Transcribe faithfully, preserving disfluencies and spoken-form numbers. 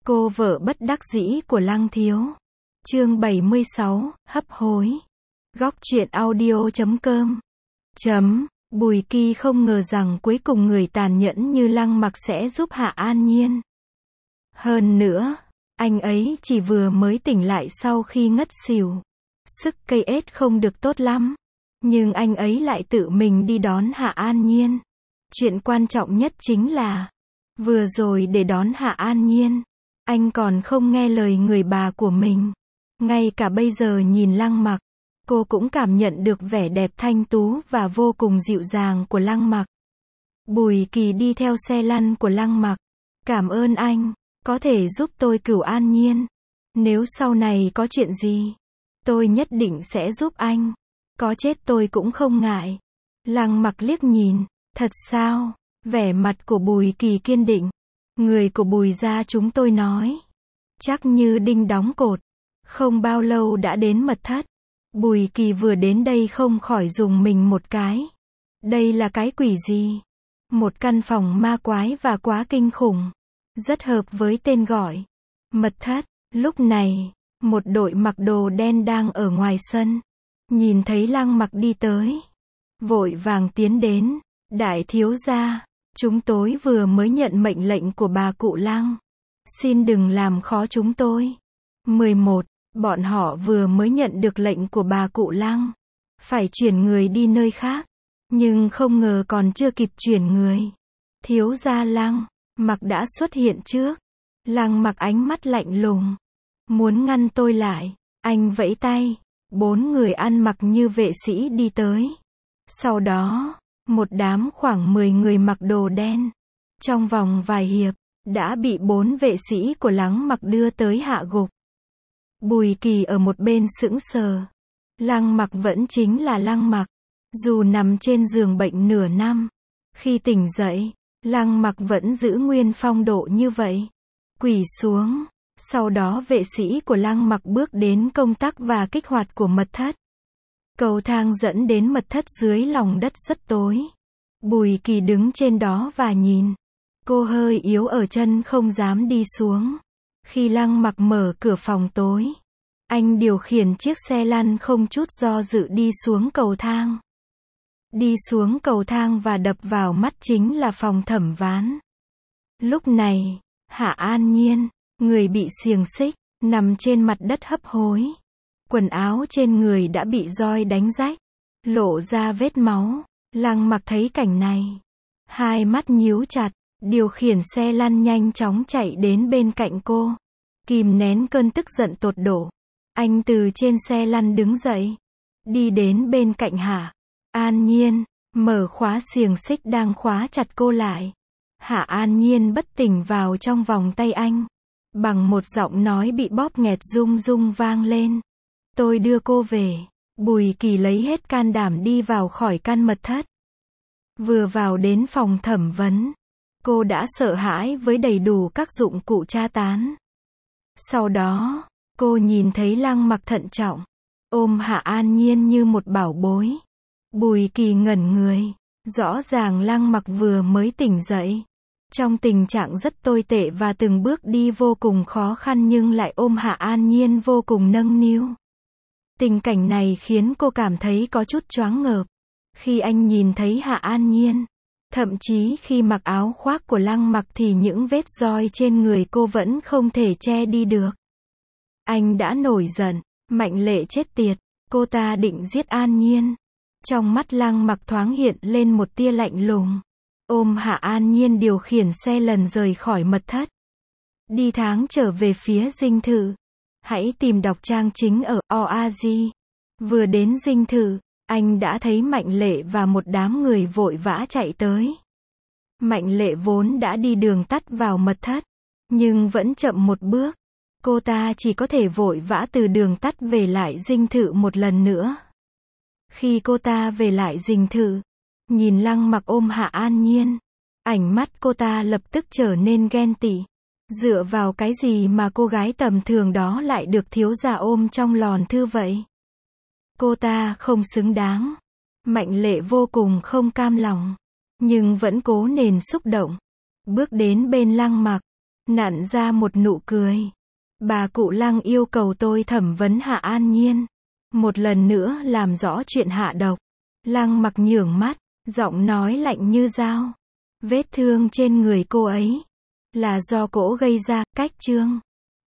Cô vợ bất đắc dĩ của Lăng Thiếu. Chương bảy mươi sáu, hấp hối. Góc truyện audio chấm com. Chấm. Bùi Kỳ không ngờ rằng cuối cùng người tàn nhẫn như Lăng Mặc sẽ giúp Hạ An Nhiên. Hơn nữa, anh ấy chỉ vừa mới tỉnh lại sau khi ngất xỉu. Sức cây ết không được tốt lắm. Nhưng anh ấy lại tự mình đi đón Hạ An Nhiên. Chuyện quan trọng nhất chính là, vừa rồi để đón Hạ An Nhiên, anh còn không nghe lời người bà của mình. Ngay cả bây giờ nhìn Lăng Mặc, cô cũng cảm nhận được vẻ đẹp thanh tú và vô cùng dịu dàng của Lăng Mặc. Bùi Kỳ đi theo xe lăn của Lăng Mặc. Cảm ơn anh, có thể giúp tôi cứu An Nhiên. Nếu sau này có chuyện gì, tôi nhất định sẽ giúp anh. Có chết tôi cũng không ngại. Lăng Mặc liếc nhìn. Thật sao? Vẻ mặt của Bùi Kỳ kiên định. Người của Bùi gia chúng tôi nói. Chắc như đinh đóng cột. Không bao lâu đã đến mật thất. Bùi Kỳ vừa đến đây không khỏi dùng mình một cái. Đây là cái quỷ gì? Một căn phòng ma quái và quá kinh khủng. Rất hợp với tên gọi. Mật thất. Lúc này, một đội mặc đồ đen đang ở ngoài sân. Nhìn thấy Lăng Mặc đi tới, vội vàng tiến đến. Đại thiếu gia, chúng tôi vừa mới nhận mệnh lệnh của bà cụ Lăng. Xin đừng làm khó chúng tôi. mười một. Bọn họ vừa mới nhận được lệnh của bà cụ Lăng. Phải chuyển người đi nơi khác. Nhưng không ngờ còn chưa kịp chuyển người. Thiếu gia Lăng Mặc đã xuất hiện trước. Lăng Mặc ánh mắt lạnh lùng. Muốn ngăn tôi lại. Anh vẫy tay. Bốn người ăn mặc như vệ sĩ đi tới. Sau đó, một đám khoảng mười người mặc đồ đen. Trong vòng vài hiệp, đã bị bốn vệ sĩ của Lăng Mặc đưa tới hạ gục. Bùi Kỳ ở một bên sững sờ. Lăng Mặc vẫn chính là Lăng Mặc. Dù nằm trên giường bệnh nửa năm, khi tỉnh dậy, Lăng Mặc vẫn giữ nguyên phong độ như vậy. Quỳ xuống. Sau đó vệ sĩ của Lăng Mặc bước đến công tắc và kích hoạt của mật thất. Cầu thang dẫn đến mật thất dưới lòng đất rất tối. Bùi Kỳ đứng trên đó và nhìn. Cô hơi yếu ở chân không dám đi xuống. Khi Lăng Mặc mở cửa phòng tối, anh điều khiển chiếc xe lăn không chút do dự đi xuống cầu thang. Đi xuống cầu thang và đập vào mắt chính là phòng thẩm ván. Lúc này, Hạ An Nhiên, người bị xiềng xích, nằm trên mặt đất hấp hối. Quần áo trên người đã bị roi đánh rách, lộ ra vết máu. Lăng Mặc thấy cảnh này, hai mắt nhíu chặt, điều khiển xe lăn nhanh chóng chạy đến bên cạnh cô. Kìm nén cơn tức giận tột độ, anh từ trên xe lăn đứng dậy, đi đến bên cạnh Hạ An Nhiên, mở khóa xiềng xích đang khóa chặt cô lại. Hạ An Nhiên bất tỉnh vào trong vòng tay anh. Bằng một giọng nói bị bóp nghẹt rung rung vang lên. Tôi đưa cô về. Bùi Kỳ lấy hết can đảm đi vào khỏi căn mật thất. Vừa vào đến phòng thẩm vấn, cô đã sợ hãi với đầy đủ các dụng cụ tra tán. Sau đó, cô nhìn thấy Lăng Mặc thận trọng, ôm Hạ An Nhiên như một bảo bối. Bùi Kỳ ngẩn người. Rõ ràng Lăng Mặc vừa mới tỉnh dậy, trong tình trạng rất tồi tệ và từng bước đi vô cùng khó khăn nhưng lại ôm Hạ An Nhiên vô cùng nâng niu. Tình cảnh này khiến cô cảm thấy có chút choáng ngợp. Khi anh nhìn thấy Hạ An Nhiên, thậm chí khi mặc áo khoác của Lăng Mặc thì những vết roi trên người cô vẫn không thể che đi được. Anh đã nổi giận, Mạnh Lệ chết tiệt, cô ta định giết An Nhiên. Trong mắt Lăng Mặc thoáng hiện lên một tia lạnh lùng. Ôm Hạ An Nhiên điều khiển xe lần rời khỏi mật thất. Đi tháng trở về phía dinh thự. Hãy tìm đọc trang chính ở o a gi. Vừa đến dinh thự, anh đã thấy Mạnh Lệ và một đám người vội vã chạy tới. Mạnh Lệ vốn đã đi đường tắt vào mật thất, nhưng vẫn chậm một bước. Cô ta chỉ có thể vội vã từ đường tắt về lại dinh thự một lần nữa. Khi cô ta về lại dinh thự, nhìn Lăng Mặc ôm Hạ An Nhiên, ánh mắt cô ta lập tức trở nên ghen tị. Dựa vào cái gì mà cô gái tầm thường đó lại được thiếu gia ôm trong lòn thư vậy? Cô ta không xứng đáng. Mạnh Lệ vô cùng không cam lòng, nhưng vẫn cố nén xúc động, bước đến bên Lăng Mặc. nặn ra một nụ cười. Bà cụ Lăng yêu cầu tôi thẩm vấn Hạ An Nhiên. Một lần nữa làm rõ chuyện hạ độc. Lăng Mặc nhướng mắt, giọng nói lạnh như dao. Vết thương trên người cô ấy là do cỗ gây ra, cách chương.